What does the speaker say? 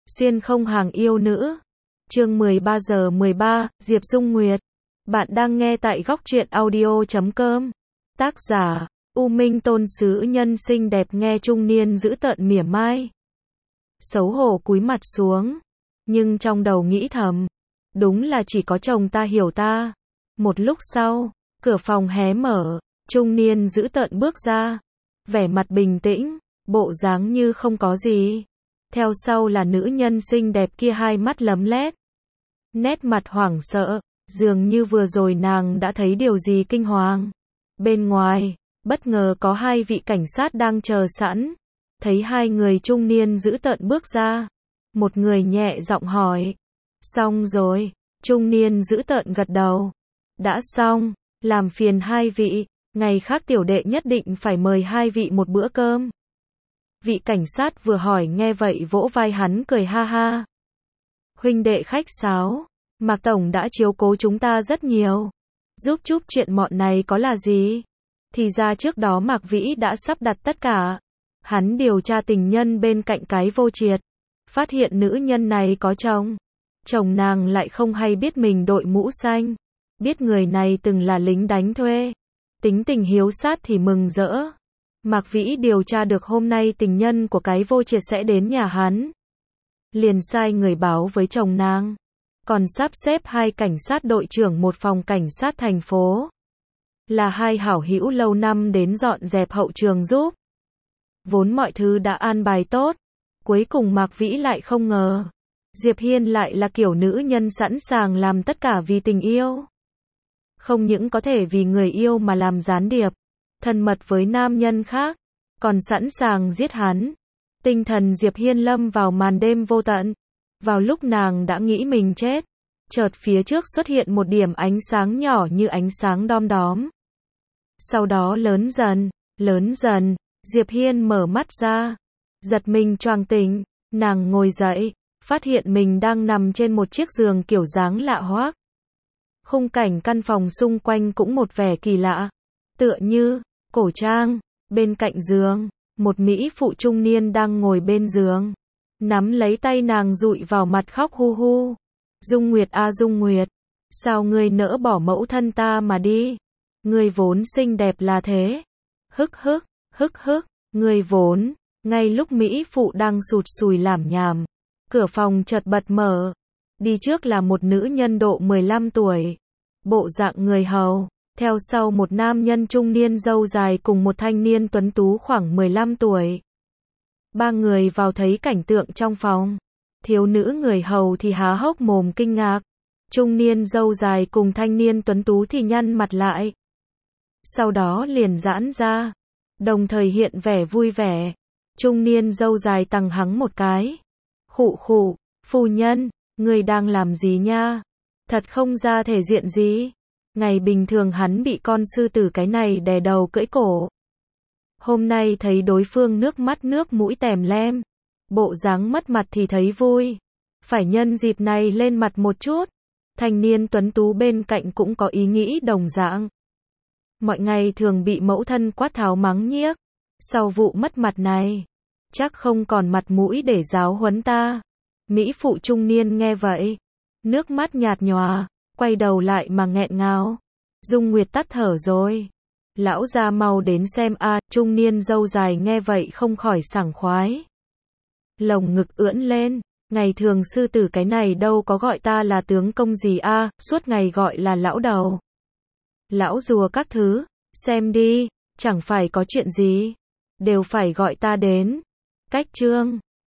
Xuyên không hàng yêu nữ. Chương 13 giờ 13, Diệp Dung Nguyệt. Bạn đang nghe tại góc truyện audio.com. Tác giả, U Minh Tôn sứ nhân xinh đẹp nghe trung niên giữ tợn mỉa mai. Xấu hổ cúi mặt xuống. Nhưng trong đầu nghĩ thầm. Đúng là chỉ có chồng ta hiểu ta. Một lúc sau, cửa phòng hé mở. Trung niên giữ tợn bước ra. Vẻ mặt bình tĩnh, bộ dáng như không có gì. Theo sau là nữ nhân xinh đẹp kia hai mắt lấm lét. Nét mặt hoảng sợ, dường như vừa rồi nàng đã thấy điều gì kinh hoàng. Bên ngoài, bất ngờ có hai vị cảnh sát đang chờ sẵn. Thấy hai người trung niên giữ tợn bước ra. Một người nhẹ giọng hỏi. Xong rồi, trung niên giữ tợn gật đầu. Đã xong, làm phiền hai vị, ngày khác tiểu đệ nhất định phải mời hai vị một bữa cơm. Vị cảnh sát vừa hỏi nghe vậy vỗ vai hắn cười ha ha. Huynh đệ khách sáo, Mạc Tổng đã chiếu cố chúng ta rất nhiều. Giúp chút chuyện mọn này có là gì? Thì ra trước đó Mạc Vĩ đã sắp đặt tất cả. Hắn điều tra tình nhân bên cạnh cái Vô Triệt. Phát hiện nữ nhân này có chồng. Chồng nàng lại không hay biết mình đội mũ xanh. Biết người này từng là lính đánh thuê. Tính tình hiếu sát thì mừng rỡ. Mạc Vĩ điều tra được hôm nay tình nhân của cái Vô Triệt sẽ đến nhà hắn. Liền sai người báo với chồng nàng. Còn sắp xếp hai cảnh sát đội trưởng một phòng cảnh sát thành phố. Là hai hảo hữu lâu năm đến dọn dẹp hậu trường giúp. Vốn mọi thứ đã an bài tốt. Cuối cùng Mạc Vĩ lại không ngờ. Diệp Hiên lại là kiểu nữ nhân sẵn sàng làm tất cả vì tình yêu. Không những có thể vì người yêu mà làm gián điệp. Thân mật với nam nhân khác. Còn sẵn sàng giết hắn. Tinh thần Diệp Hiên lâm vào màn đêm vô tận. Vào lúc nàng đã nghĩ mình chết. Chợt phía trước xuất hiện một điểm ánh sáng nhỏ như ánh sáng đom đóm. Sau đó lớn dần, Diệp Hiên mở mắt ra. Giật mình choàng tỉnh, nàng ngồi dậy, phát hiện mình đang nằm trên một chiếc giường kiểu dáng lạ hoắc. Khung cảnh căn phòng xung quanh cũng một vẻ kỳ lạ. Tựa như, cổ trang, bên cạnh giường, một mỹ phụ trung niên đang ngồi bên giường. Nắm lấy tay nàng dụi vào mặt khóc hu hu. Dung Nguyệt a Dung Nguyệt, sao ngươi nỡ bỏ mẫu thân ta mà đi? Ngươi vốn xinh đẹp là thế. Hức hức, ngươi vốn. Ngay lúc mỹ phụ đang sụt sùi lảm nhảm, cửa phòng chợt bật mở. Đi trước là một nữ nhân độ 15 tuổi. Bộ dạng người hầu. Theo sau một nam nhân trung niên râu dài cùng một thanh niên tuấn tú khoảng 15 tuổi. Ba người vào thấy cảnh tượng trong phòng. Thiếu nữ người hầu thì há hốc mồm kinh ngạc. Trung niên râu dài cùng thanh niên tuấn tú thì nhăn mặt lại. Sau đó liền giãn ra. Đồng thời hiện vẻ vui vẻ. Trung niên râu dài tằng hắng một cái. Khụ khụ, phu nhân, người đang làm gì nha? Thật không ra thể diện gì. Ngày bình thường hắn bị con sư tử cái này đè đầu cưỡi cổ. Hôm nay thấy đối phương nước mắt nước mũi tèm lem. Bộ dáng mất mặt thì thấy vui. Phải nhân dịp này lên mặt một chút. Thanh niên tuấn tú bên cạnh cũng có ý nghĩ đồng dạng. Mọi ngày thường bị mẫu thân quát tháo mắng nhiếc. Sau vụ mất mặt này, chắc không còn mặt mũi để giáo huấn ta. Mỹ phụ trung niên nghe vậy. Nước mắt nhạt nhòa. Quay đầu lại mà nghẹn ngào. Dung Nguyệt tắt thở rồi. Lão gia mau đến xem a. Trung niên râu dài nghe vậy không khỏi sảng khoái. Lồng ngực ưỡn lên. Ngày thường sư tử cái này đâu có gọi ta là tướng công gì a. Suốt ngày gọi là lão đầu. Lão rùa các thứ. Xem đi, chẳng phải có chuyện gì. Đều phải gọi ta đến. Cách chương